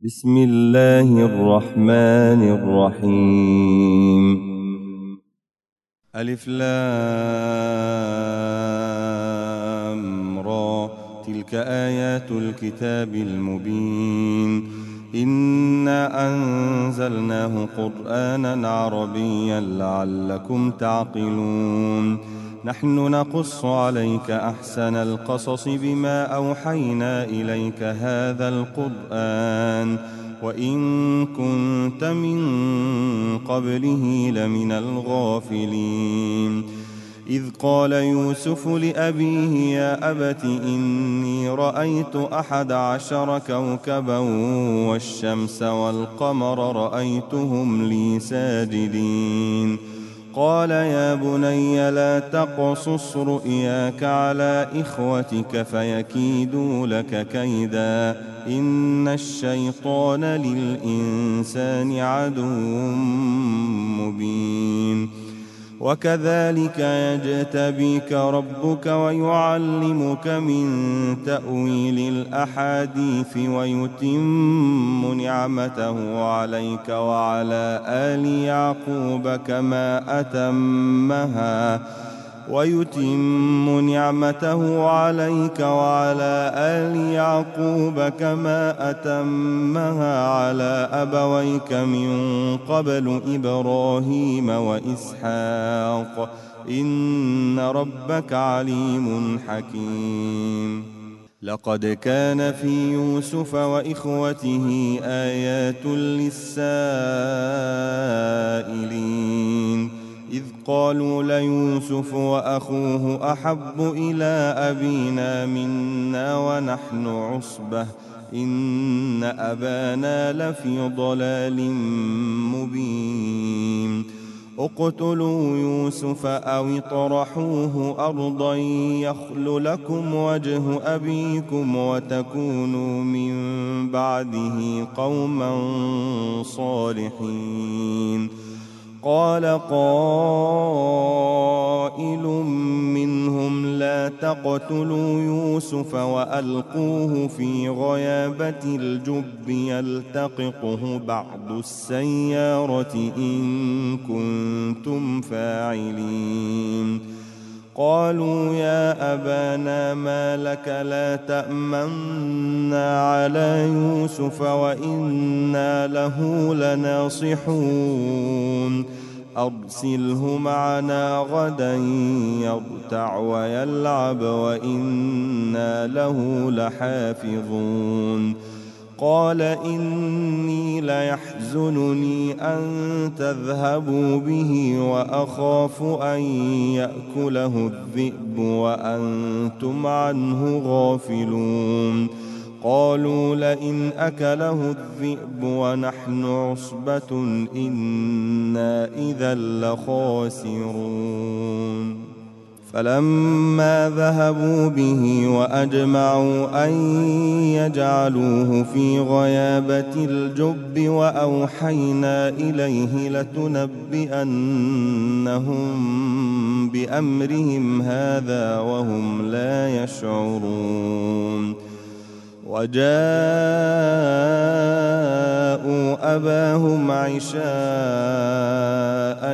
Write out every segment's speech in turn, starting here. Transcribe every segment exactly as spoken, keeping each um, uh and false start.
بسم الله الرحمن الرحيم. ألف لام را، تلك آيات الكتاب المبين. إنا أنزلناه قرآنا عربيا لعلكم تعقلون. نحن نقص عليك أحسن القصص بما أوحينا إليك هذا القرآن وإن كنت من قبله لمن الغافلين. إذ قال يوسف لأبيه يا أبت إني رأيت أحد عشر كوكبا والشمس والقمر رأيتهم لي ساجدين. قال يا بني لا تقصص رؤياك على إخوتك فيكيدوا لك كيدا إن الشيطان للإنسان عدو مبين. وكذلك يجتبيك ربك ويعلمك من تأويل الأحاديث ويتم نعمته عليك وعلى آل يعقوب كما أتمها ويتم نعمته عليك وعلى آل يعقوب كما أتمها على أبويك من قبل إبراهيم وإسحاق إن ربك عليم حكيم. لقد كان في يوسف وإخوته آيات للسائلين إذ قالوا ليوسف وأخوه أحب إلى أبينا منا ونحن عصبة إن أبانا لفي ضلال مبين. اقتلوا يوسف أو اطرحوه أرضا يخل لكم وجه أبيكم وتكونوا من بعده قوما صالحين. قال قائل منهم لا تقتلوا يوسف وألقوه في غيابة الجب يلتقطه بعض السيارة إن كنتم فاعلين. قالوا يا أبانا ما لك لا تأمنا على يوسف وإنا له لناصحون أرسله معنا غدا يرتع ويلعب وإنا له لحافظون. قال إني ليحزنني أن تذهبوا به وأخاف أن يأكله الذئب وأنتم عنه غافلون. قالوا لئن أكله الذئب ونحن عصبة إنا إذا لخاسرون. فلما ذهبوا به وأجمعوا أن يجعلوه في غيابة الجب وأوحينا إليه لتنبئنهم بأمرهم هذا وهم لا يشعرون. وجاءوا أباهم عشاء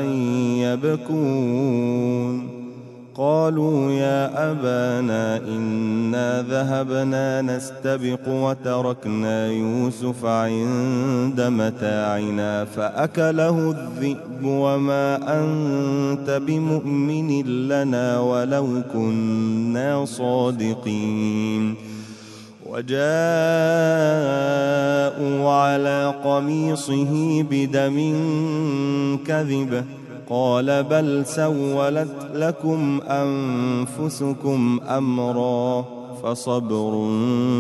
يبكون. قالوا يا أبانا إنا ذهبنا نستبق وتركنا يوسف عند متاعنا فأكله الذئب وما أنت بمؤمن لنا ولو كنا صادقين. وجاءوا على قميصه بدم كذب قال بل سولت لكم أنفسكم أمرا فصبر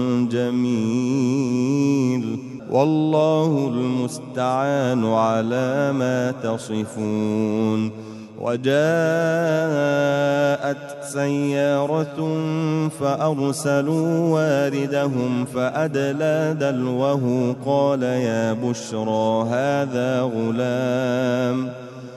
جميل والله المستعان على ما تصفون. وجاءت سيارة فأرسلوا واردهم فأدلى دلوه قال يا بشرى هذا غلام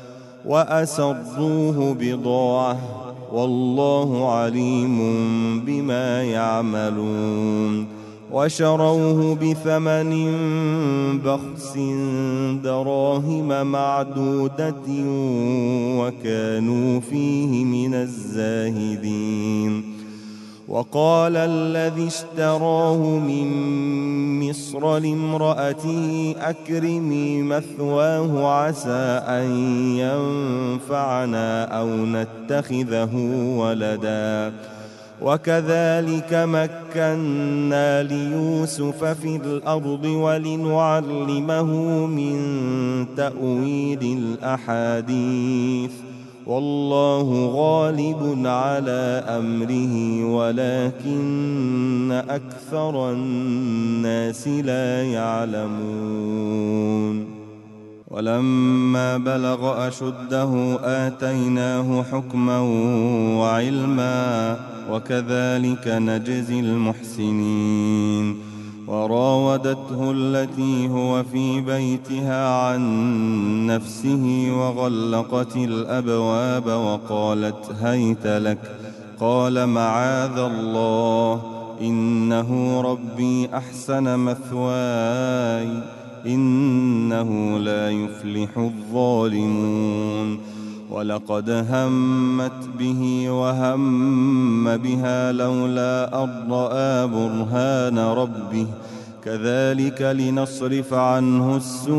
وأسروه بضاعة والله عليم بما يعملون. وشروه بثمن بخس دراهم معدودة وكانوا فيه من الزاهدين. وقال الذي اشتراه من مصر لامرأته أكرمي مثواه عسى أن ينفعنا أو نتخذه ولدا وكذلك مكنا ليوسف في الأرض ولنعلمه من تأويل الأحاديث والله غالب على أمره ولكن أكثر الناس لا يعلمون. ولما بلغ أشده آتيناه حكما وعلما وكذلك نجزي المحسنين. وراودته التي هو في بيتها عن نفسه وغلقت الأبواب وقالت هيت لك قال معاذ الله إنه ربي أحسن مثواي إنه لا يفلح الظالمون. ولقد همت به وهم بها لولا أن رأى برهان ربه كذلك لنصرف عنه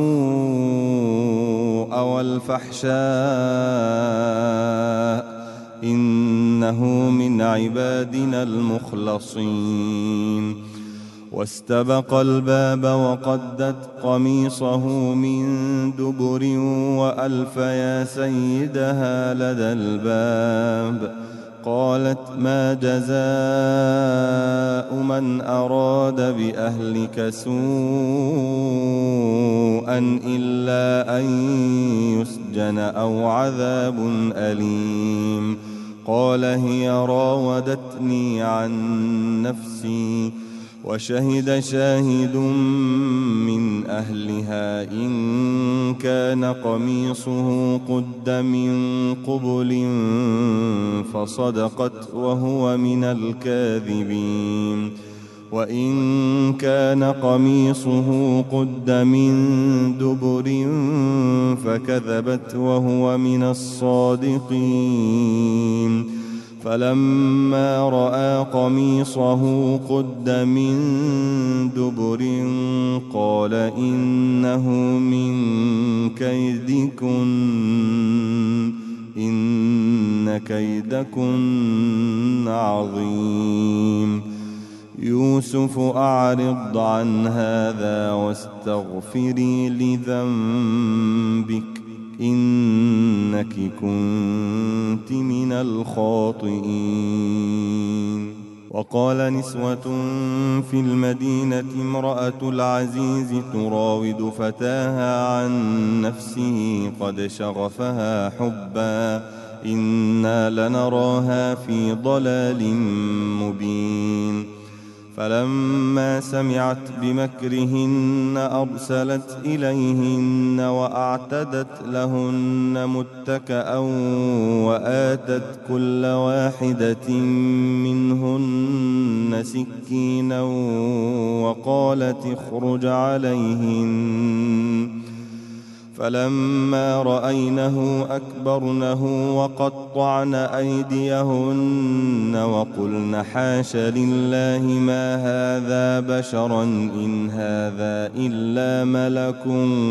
السوء والفحشاء إنه من عبادنا المخلصين. واستبق الباب وقدت قميصه من دبر وألف يا سيدها لدى الباب قالت ما جزاء من أراد بأهلك سوءا إلا أن يسجن أو عذاب أليم. قال هي راودتني عن نفسي وشهد شاهد من أهلها إن كان قميصه قد من قبل فصدقت وهو من الكاذبين وإن كان قميصه قد من دبر فكذبت وهو من الصادقين. فلما رأى قميصه قد من دبر قال إنه من كيدكن إن كيدكن عظيم. يوسف أعرض عن هذا واستغفري لذنبك إنك كنت من الخاطئين. وقال نسوة في المدينة امرأة العزيز تراود فتاها عن نفسه قد شغفها حبا إنا لنراها في ضلال مبين. فلما سمعت بمكرهن أرسلت إليهن وأعتدت لهن متكأ وآتت كل واحدة منهن سكينا وقالت اخرج عليهن. فلما رأينه أكبرنه وقطعن أيديهن وقلن حاش لله ما هذا بشرا إن هذا إلا ملك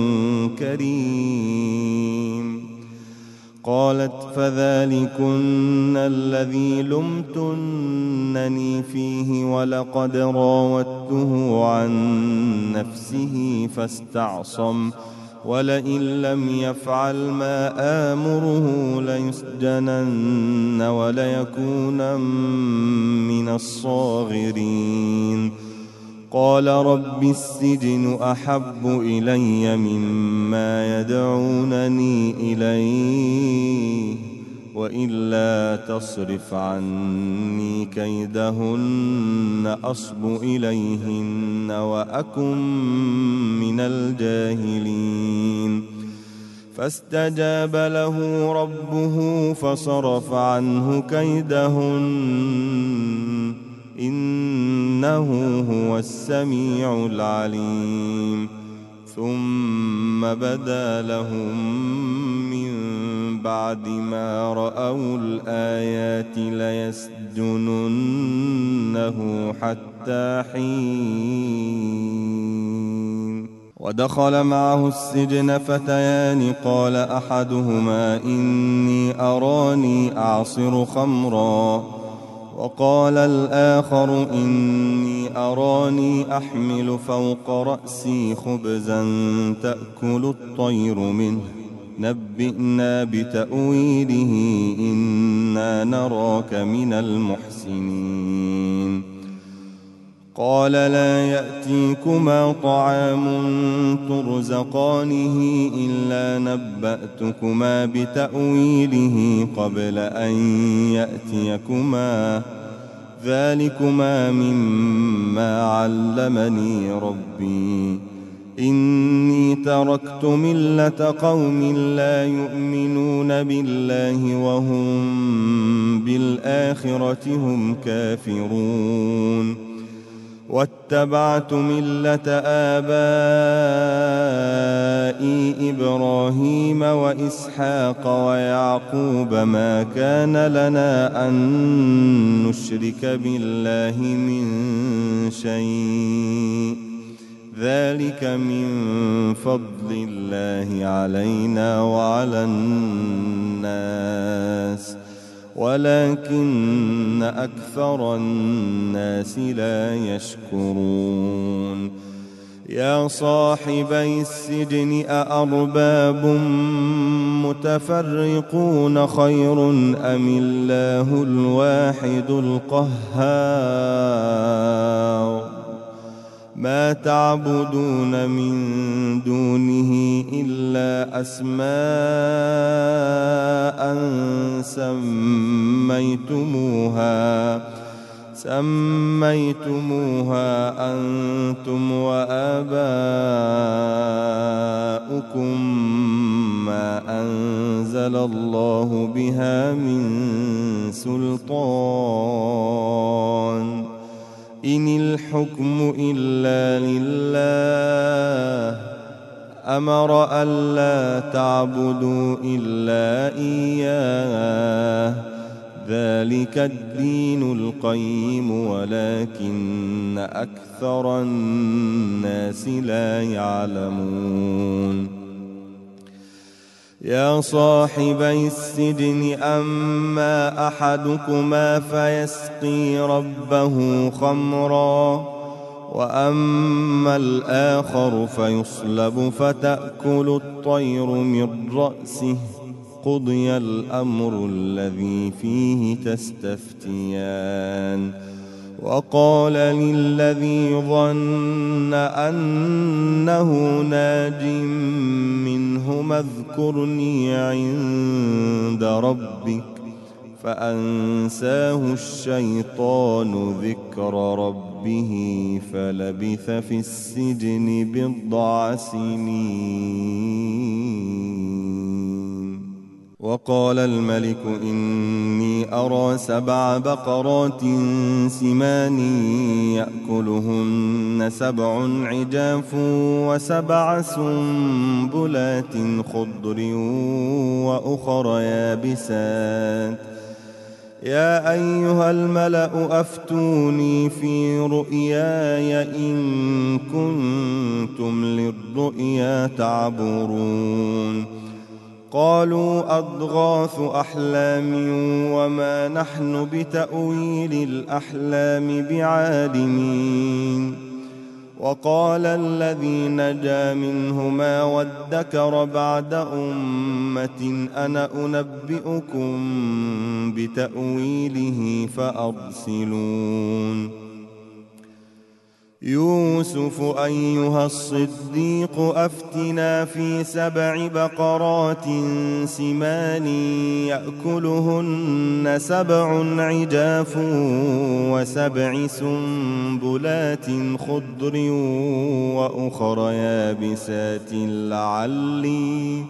كريم. قالت فذلكن الذي لمتنني فيه ولقد راودته عن نفسه فاستعصم ولئن لم يفعل ما آمره ليسجنن وليكون من الصاغرين. قال رب السجن أحب إلي مما يدعونني إليه وإلا تصرف عني كيدهن أصب إليهن وأكن من الجاهلين. فاستجاب له ربه فصرف عنه كيدهن إنه هو السميع العليم. ثم بدا لهم من بعد ما رأوا الآيات ليسجننه حتى حين. ودخل معه السجن فتيان قال أحدهما إني أراني أعصر خمرا وقال الآخر إني أراني أحمل فوق رأسي خبزا تأكل الطير منه نبئنا بتأويله إنا نراك من المحسنين. قال لا يأتيكما طعام ترزقانه إلا نبأتكما بتأويله قبل أن يأتيكما ذلكما مما علمني ربي إني تركت ملة قوم لا يؤمنون بالله وهم بالآخرة هم كافرون واتبعت ملة آبائي إبراهيم وإسحاق ويعقوب ما كان لنا أن نشرك بالله من شيء ذلك من فضل الله علينا وعلى الناس ولكن أكثر الناس لا يشكرون. يا صاحبي السجن أأرباب متفرقون خير أم الله الواحد القهار ما تعبدون من دونه إلا أسماء سميتموها سميتموها أنتم وآباؤكم ما أنزل الله بها من سلطان إن الحكم إلا لله أمر ألا تعبدوا إلا إياه ذلك الدين القيم ولكن أكثر الناس لا يعلمون. يا صاحبي السجن أما أحدكما فيسقي ربه خمرا وأما الآخر فيصلب فتأكل الطير من رأسه قضي الأمر الذي فيه تستفتيان. وقال للذي ظن أنه ناج منهما اذكرني عند ربك فأنساه الشيطان ذكر ربه فلبث في السجن بضع سنين. وقال الملك إني أرى سبع بقرات سمان يأكلهن سبع عجاف وسبع سنبلات خضر وأخر يابسات يا أيها الملأ أفتوني في رؤياي إن كنتم للرؤيا تعبرون. قالوا أضغاث أحلام وما نحن بتأويل الأحلام بعالمين. وقال الذي نجا منهما وادكر بعد أمة أنا أنبئكم بتأويله فأرسلون. يوسف أيها الصديق أفتنا في سبع بقرات سمان يأكلهن سبع عجاف وسبع سنبلات خضر وأخر يابسات لعلي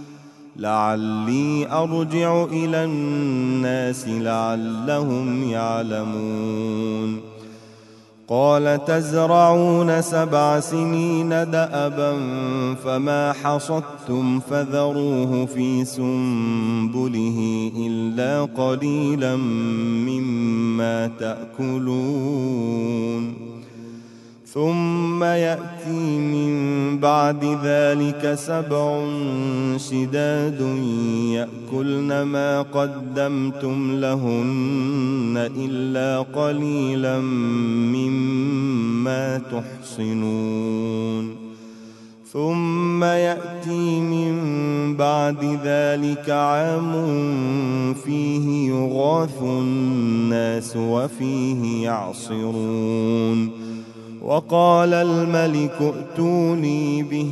لعلي أرجع إلى الناس لعلهم يعلمون. قال تزرعون سبع سنين دأبا فما حصدتم فذروه في سنبله إلا قليلا مما تأكلون ثم يأتي من بعد ذلك سبع شداد يأكلن ما قدمتم لهن إلا قليلا مما تحصنون ثم يأتي من بعد ذلك عام فيه يغاث الناس وفيه يعصرون وقال الملك ائتوني به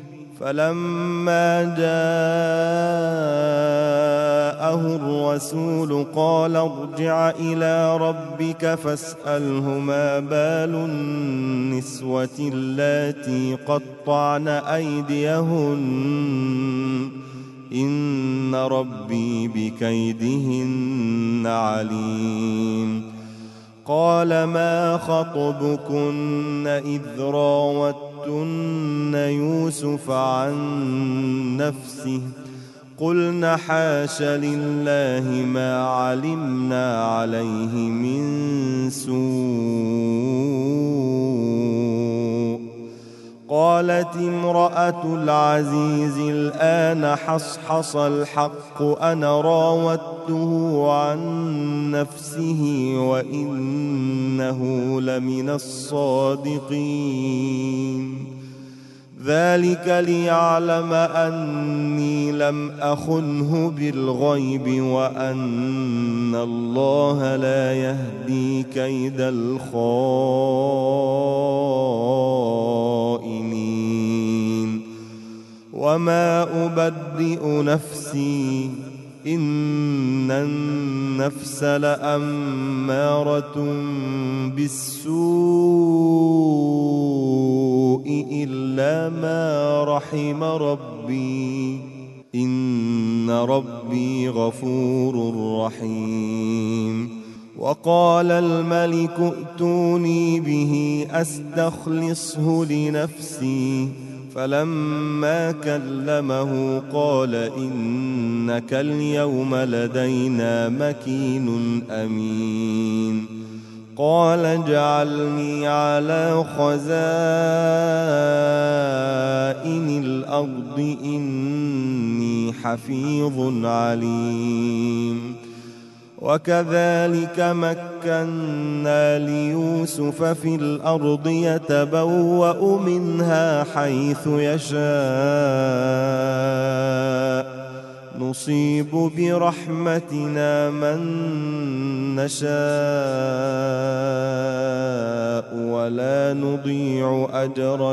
فلما جاءه الرسول قال ارجع إلى ربك فاسأله ما بال النسوة اللاتي قطعن أيديهن إن ربي بكيدهن عليم قال ما خطبكن إذ راوتن يوسف عن نفسه قلن حاش لله ما علمنا عليه من سوء قالت امرأة العزيز الآن حصحص الحق أنا راودته عن نفسه وإنه لمن الصادقين ذلك ليعلم أني لم أخنه بالغيب وأن الله لا يهدي كيد الخائنين وما أبرئ نفسي إن النفس لأمارة بالسوء إلا ما رحم ربي إن ربي غفور رحيم وقال الملك ائتوني به أستخلصه لنفسي فلما كلمه قال إنك اليوم لدينا مكين أمين قال اجعلني على خزائن الأرض إني حفيظ عليم وكذلك مكنا ليوسف في الأرض يتبوأ منها حيث يشاء نصيب برحمتنا من نشاء ولا نضيع أجر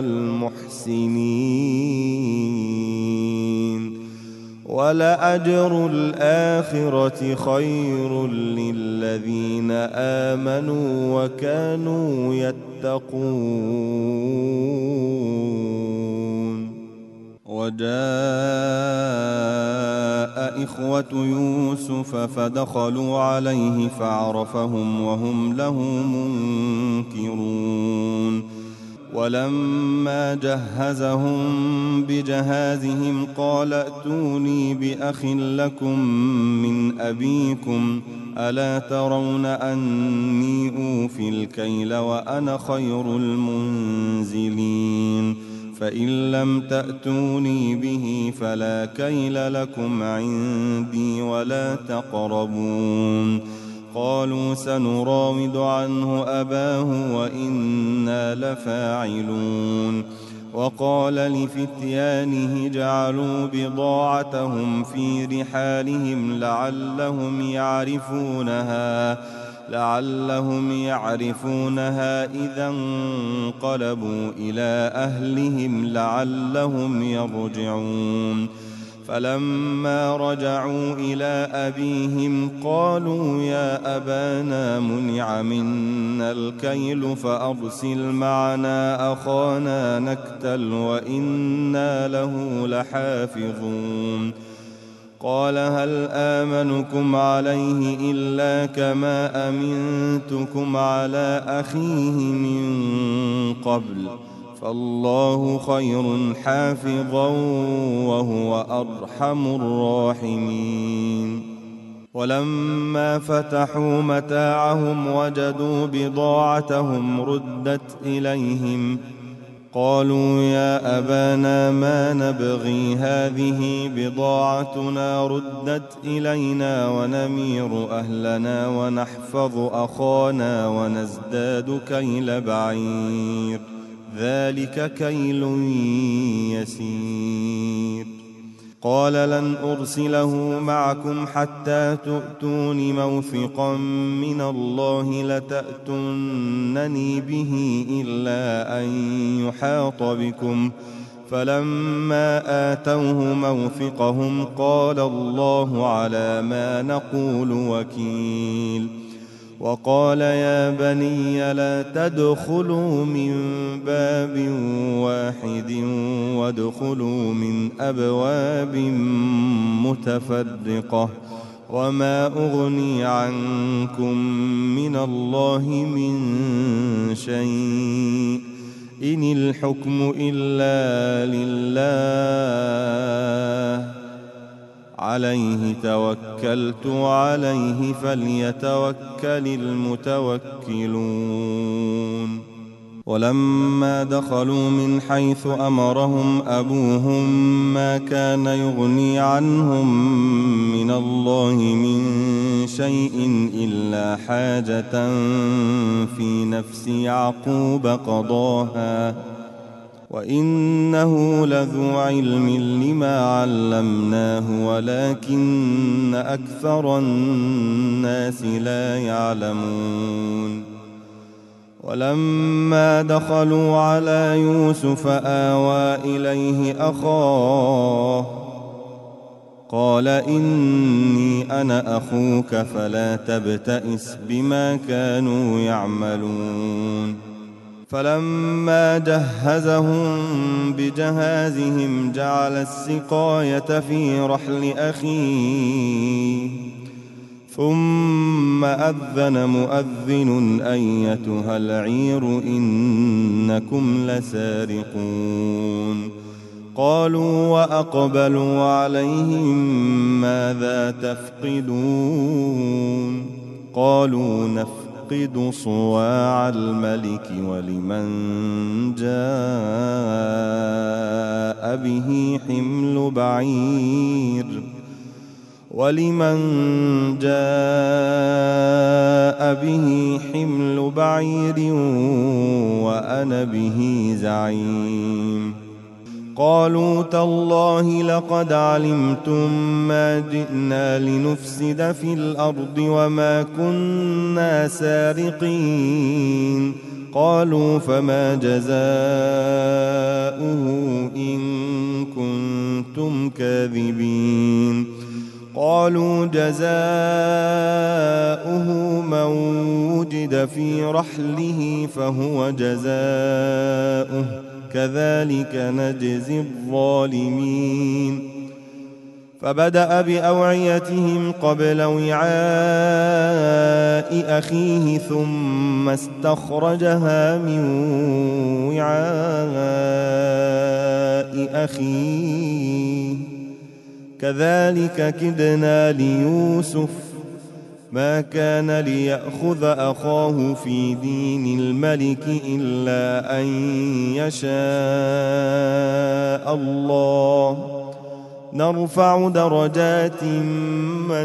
المحسنين ولأجر الآخرة خير للذين آمنوا وكانوا يتقون وجاء إخوة يوسف فدخلوا عليه فعرفهم وهم له منكرون ولما جهزهم بجهازهم قال ائتوني بأخ لكم من أبيكم ألا ترون أني أوفي الكيل وأنا خير المنزلين فإن لم تأتوني به فلا كيل لكم عندي ولا تقربون قالوا سنراود عنه أباه وإنا لفاعلون وقال لفتيانه جعلوا بضاعتهم في رحالهم لعلهم يعرفونها لعلهم يعرفونها إذا انقلبوا إلى أهلهم لعلهم يرجعون فلما رجعوا إلى أبيهم قالوا يا أبانا منع منا الكيل فأرسل معنا أخانا نكتل وإنا له لحافظون قال هل آمنكم عليه إلا كما أمنتكم على أخيه من قبل فالله خير حافظا وهو أرحم الراحمين. ولما فتحوا متاعهم وجدوا بضاعتهم ردت إليهم قالوا يا أبانا ما نبغي هذه بضاعتنا ردت إلينا ونمير أهلنا ونحفظ أخانا ونزداد كيل بعير ذلك كيل يسير. قال لن أرسله معكم حتى تؤتون موثقا من الله لتأتونني به إلا أن يحاط بكم فلما آتوه موثقهم قال الله على ما نقول وكيل. وقال يا بني لا تدخلوا من باب واحد وادخلوا من أبواب متفرقة وما أغني عنكم من الله من شيء إن الحكم إلا لله عليه توكلت وعليه فليتوكل المتوكلون. ولما دخلوا من حيث أمرهم أبوهم ما كان يغني عنهم من الله من شيء إلا حاجة في نفس يعقوب قضاها وإنه لذو علم لما علمناه ولكن أكثر الناس لا يعلمون. ولما دخلوا على يوسف آوى إليه أخاه قال إني أنا أخوك فلا تبتئس بما كانوا يعملون. فلما جهزهم بجهازهم جعل السقاية في رحل أخيه ثم أذن مؤذن أيتها العير إنكم لسارقون. قالوا وأقبلوا عليهم ماذا تفقدون قالوا نفقد صواع الملك ولمن جاء به حمل بعير ولمن جاء به حمل بعير وأنا به زعيم. قالوا تالله لقد علمتم ما جئنا لنفسد في الأرض وما كنا سارقين. قالوا فما جزاؤه إن كنتم كاذبين. قالوا جزاؤه من وجد في رحله فهو جزاؤه كذلك نجزي الظالمين. فبدأ بأوعيتهم قبل وعاء أخيه ثم استخرجها من وعاء أخيه كذلك كدنا ليوسف ما كان ليأخذ أخاه في دين الملك إلا أن يشاء الله نرفع درجات من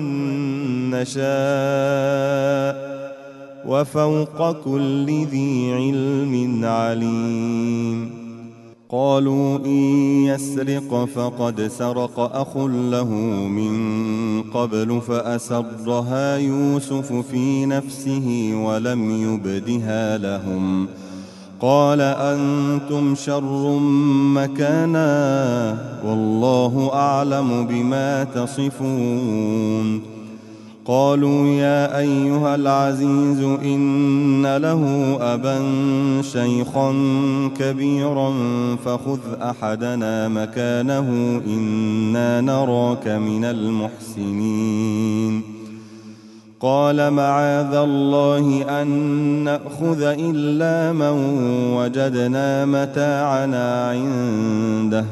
نشاء وفوق كل ذي علم عليم. قالوا إن يسرق فقد سرق أخ له من قبل فأسرها يوسف في نفسه ولم يبدها لهم. قال أنتم شر مكانا والله أعلم بما تصفون. قالوا يا أيها العزيز إن له أبا شيخا كبيرا فخذ أحدنا مكانه إنا نراك من المحسنين قال معاذ الله أن نأخذ إلا من وجدنا متاعنا عنده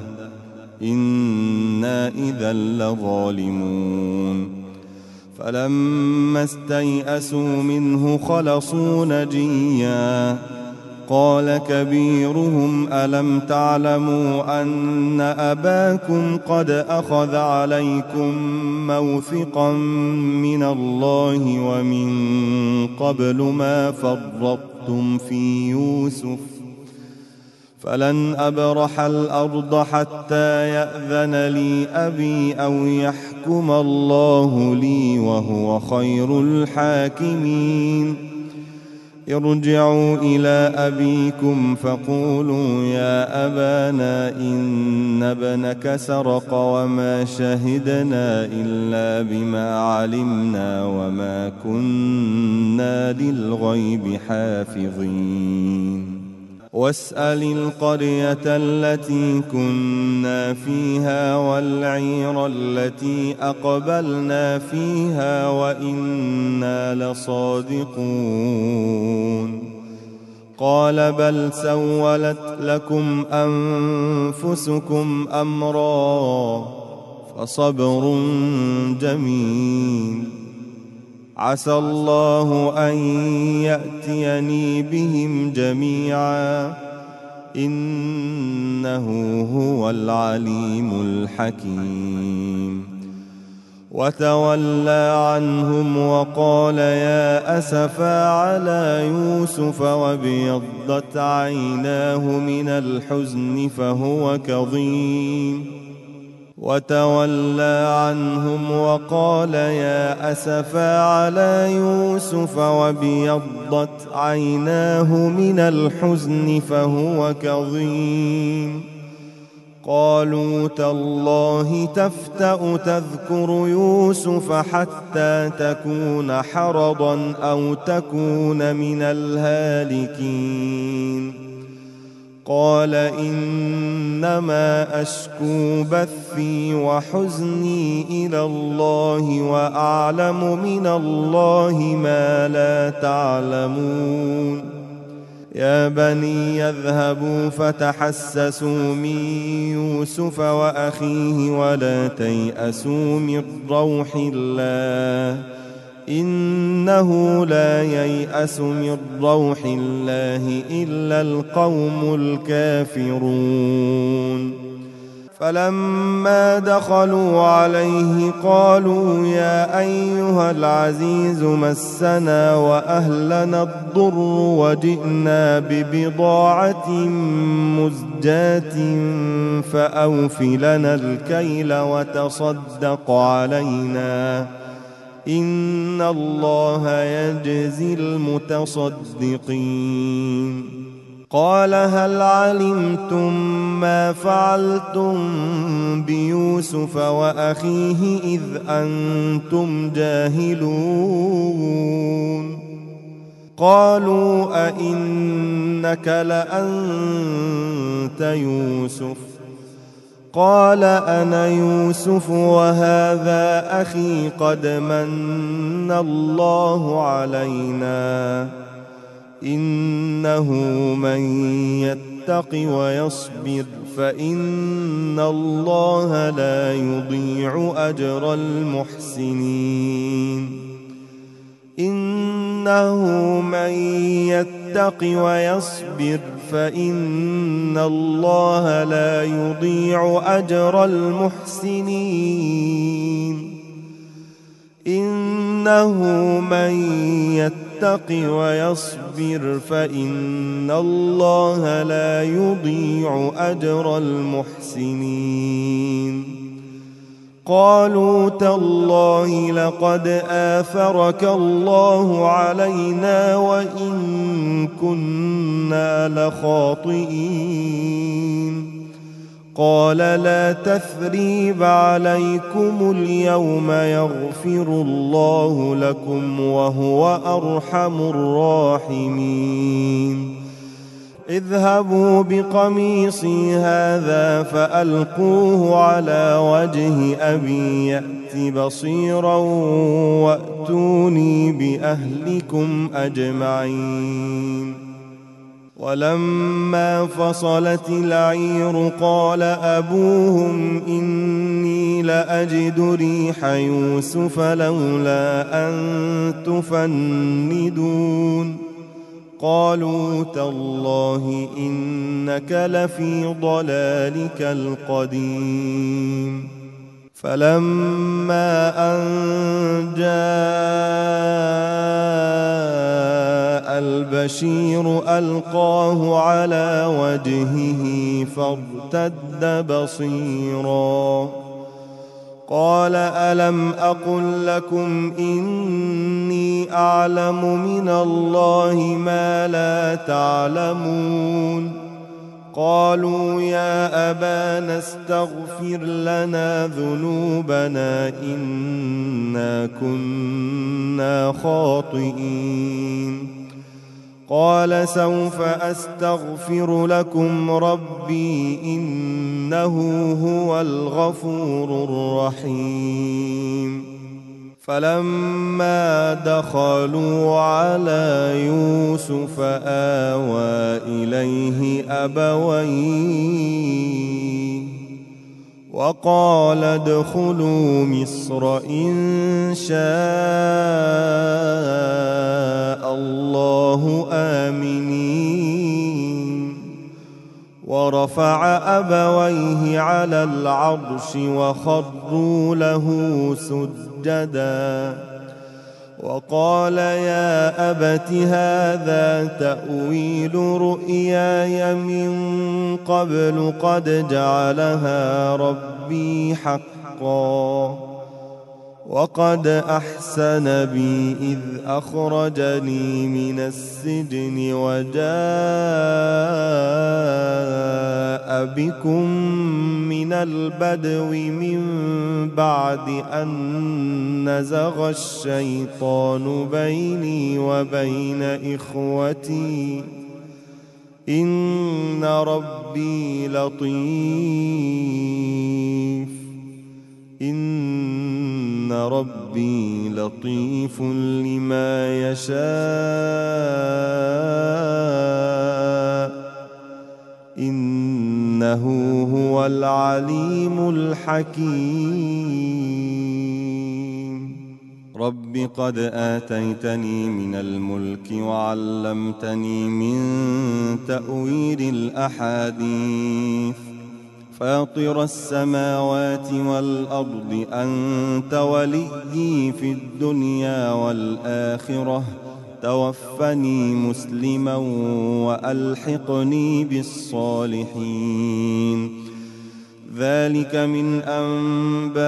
إنا إذا لظالمون فلما استيئسوا منه خلصوا نجيا قال كبيرهم ألم تعلموا أن أباكم قد أخذ عليكم موثقا من الله ومن قبل ما فرطتم في يوسف فلن أبرح الأرض حتى يأذن لي أبي أو يحكم الله لي وهو خير الحاكمين ارجعوا إلى أبيكم فقولوا يا أبانا إن ابنك سرق وما شهدنا إلا بما علمنا وما كنا للغيب حافظين واسأل القرية التي كنا فيها والعير التي أقبلنا فيها وإنا لصادقون قال بل سولت لكم أنفسكم أمرا فصبر جميل عسى الله أن يأتيني بهم جميعا إنه هو العليم الحكيم وتولى عنهم وقال يا أسفا على يوسف وابيضت عيناه من الحزن فهو كظيم وتولى عنهم وقال يا أسفا على يوسف وابيضت عيناه من الحزن فهو كظيم قالوا تالله تفتأ تذكر يوسف حتى تكون حرضا أو تكون من الهالكين قال إنما أشكو بثي وحزني إلى الله وأعلم من الله ما لا تعلمون يا بني يذهبوا فتحسسوا من يوسف وأخيه ولا تيأسوا من روح الله إنه لا ييأس من روح الله إلا القوم الكافرون فلما دخلوا عليه قالوا يا أيها العزيز مسنا وأهلنا الضر وجئنا ببضاعة مزجاة فأوف لنا الكيل وتصدق علينا إن الله يجزي المتصدقين قال هل علمتم ما فعلتم بيوسف وأخيه إذ أنتم جاهلون قالوا أئنك لأنت يوسف قال أنا يوسف وهذا أخي قد من الله علينا إنه من يتق ويصبر فإن الله لا يضيع أجر المحسنين إنه من يتق ويصبر فإن الله لا يضيع أجر المحسنين إنه من يتق ويصبر فإن الله لا يضيع أجر المحسنين قالوا تالله لقد آثرك الله علينا وإن كنا لخاطئين قال لا تثريب عليكم اليوم يغفر الله لكم وهو أرحم الراحمين اذهبوا بقميصي هذا فألقوه على وجه أبي يأت بصيرا وأتوني بأهلكم أجمعين ولما فصلت العير قال أبوهم إني لأجد ريح يوسف لولا أن تفندون قالوا تالله إنك لفي ضلالك القديم فلما أن جاء البشير ألقاه على وجهه فارتد بصيرا قال ألم أقل لكم إني أعلم من الله ما لا تعلمون قالوا يا أبانا استغفر لنا ذنوبنا إنا كنا خاطئين قال سوف أستغفر لكم ربي إنه هو الغفور الرحيم فلما دخلوا على يوسف آوى إليه أبويه وقال ادخلوا مصر إن شاء الله آمنين ورفع أبويه على العرش وخروا له سجدا وقال يا أبت هذا تأويل رؤياي من قبل قد جعلها ربي حقا وقد أحسن بي إذ أخرجني من السجن وجاء بكم من البدو من بعد أن نزغ الشيطان بيني وبين إخوتي إن ربي لطيف إن ربي لطيف لما يشاء إنه هو العليم الحكيم رب قد آتيتني من الملك وعلمتني من تأويل الأحاديث فاطر السماوات والأرض أنت وليي في الدنيا والآخرة توفني مسلما وألحقني بالصالحين ذلك من أنباء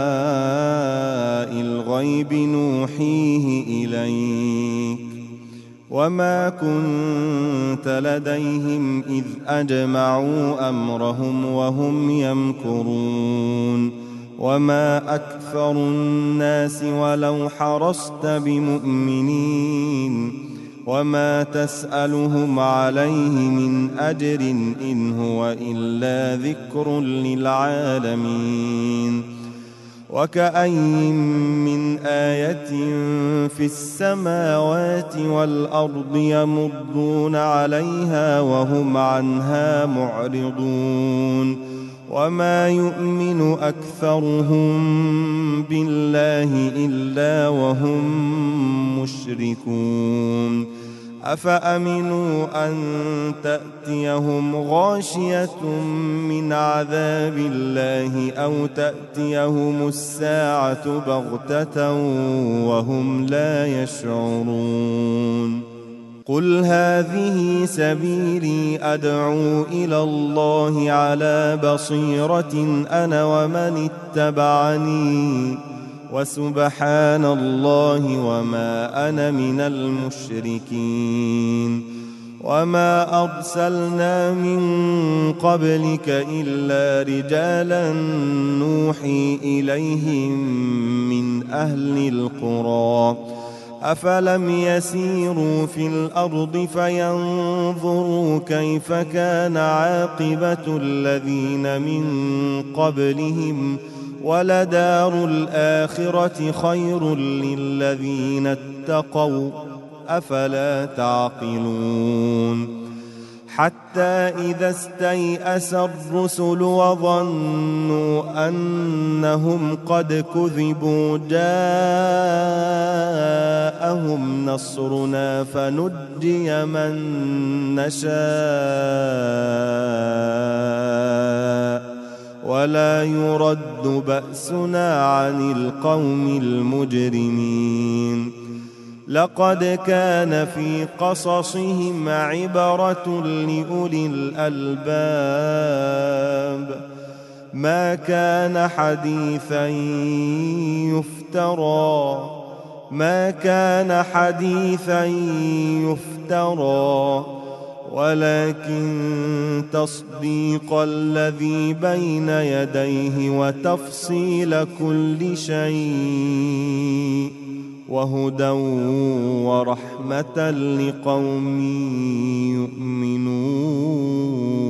الغيب نوحيه إليك وما كنت لديهم إذ أجمعوا أمرهم وهم يمكرون وما أكثر الناس ولو حرصت بمؤمنين وما تسألهم عليه من أجر إن هو إلا ذكر للعالمين وكأين من آية في السماوات والأرض يمضون عليها وهم عنها معرضون وما يؤمن أكثرهم بالله إلا وهم مشركون أفأمنوا أن تأتيهم غاشية من عذاب الله أو تأتيهم الساعة بغتة وهم لا يشعرون قل هذه سبيلي أدعو إلى الله على بصيرة أنا ومن اتبعني وسبحان الله وما أنا من المشركين وما أرسلنا من قبلك إلا رجالا نوحي إليهم من أهل القرى أفلم يسيروا في الأرض فينظروا كيف كان عاقبة الذين من قبلهم ولدار الآخرة خير للذين اتقوا أفلا تعقلون حتى إذا استيأس الرسل وظنوا أنهم قد كذبوا جاءهم نصرنا فنجي من نشاء ولا يرد بأسنا عن القوم المجرمين لقد كان في قصصهم عبرة لأولي الألباب ما كان حديثا يفترى ما كان حديثا يفترى ولكن تصديق الذي بين يديه وتفصيل كل شيء وهدى ورحمة لقوم يؤمنون.